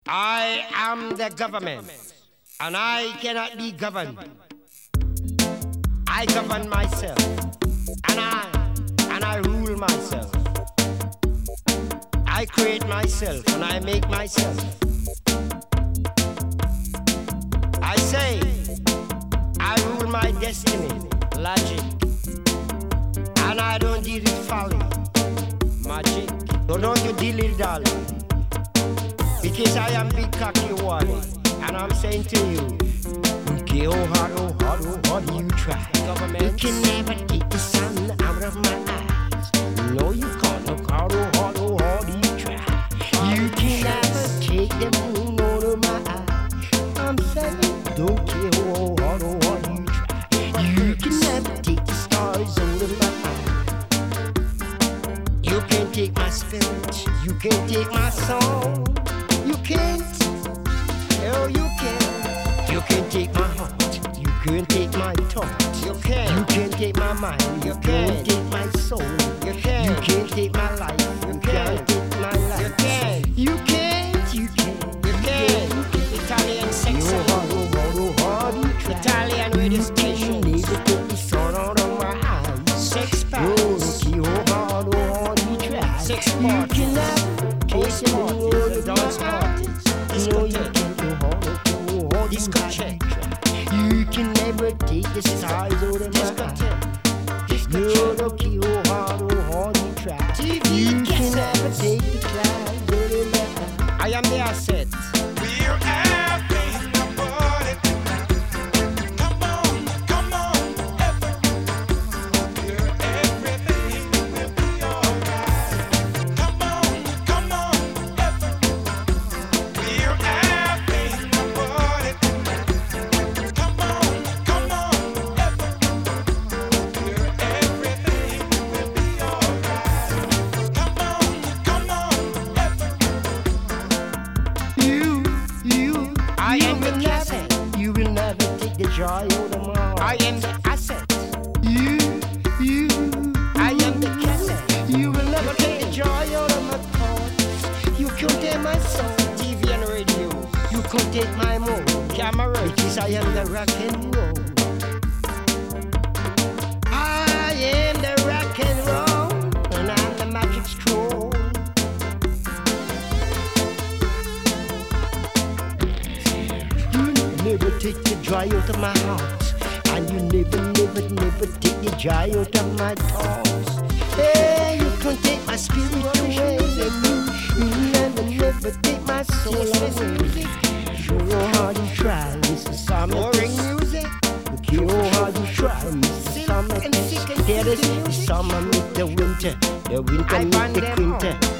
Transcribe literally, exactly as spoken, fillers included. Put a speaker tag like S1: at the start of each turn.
S1: I am the government, and I cannot be governed. I govern myself, and I, and I rule myself. I create myself, and I make myself. I say, I rule my destiny, logic, and I don't deal with folly, magic. So don't you deal with darling. Because I am big cocky Wally, and I'm saying to you, okay, oh hard, oh hard, oh hard, you try. Government. You can never take the sun out of my eyes. No, you can't. Look hard, oh hard, oh hard, you try. You can never take the moon out of my eyes. I'm saying, don't care, oh hard, oh hard, you try. You can never take the stars out of my eyes. You can't take my spirit. You can't take my song. You can't, oh you can't. You can't take my heart. You can't take my thought. You can't. You can't take my mind. You can't take my soul. You can't. You can't take my life. You can't take my life. You can't. You can't. You can't. You can't. Italian sex. You hard, oh hard, oh hard. Italian radio station. Need to put the sun out of my eyes. Sex parties. Oh hard, oh hard, you try. Sex parties. You can never take the world dance parties. Discotheque. You can never take the stars out of my eyes. You're the key, oh hard, oh hard, you try. You can never take the clouds out of my eyes. I am the asset.
S2: We're having a party tonight. Come on, come on, every, everything will be alright. Come on, come on, every, we're having a party tonight. Come on, come on, every, everything will be alright. Come on, come on, every.
S1: You, you, I am the asset. You will never take the joy out of my heart. I am the asset. You, you, I am the cassette. You will never take the joy out of my thoughts. You can't take my song, T V and radio. You can't take my mood, camera. Because I am the rock and roll. I am the rock and roll, and I'm the magic stroll. You never take the joy out of my heart, and you never, never, never take the joy out of my thoughts. Hey, you can't take my spirit away, and you, you never, never take my soul away. Show how you try, Mister Summer. Boring music. Look how you try, Mister Summer. Hear this, the summer meet the winter, the winter meet the winter.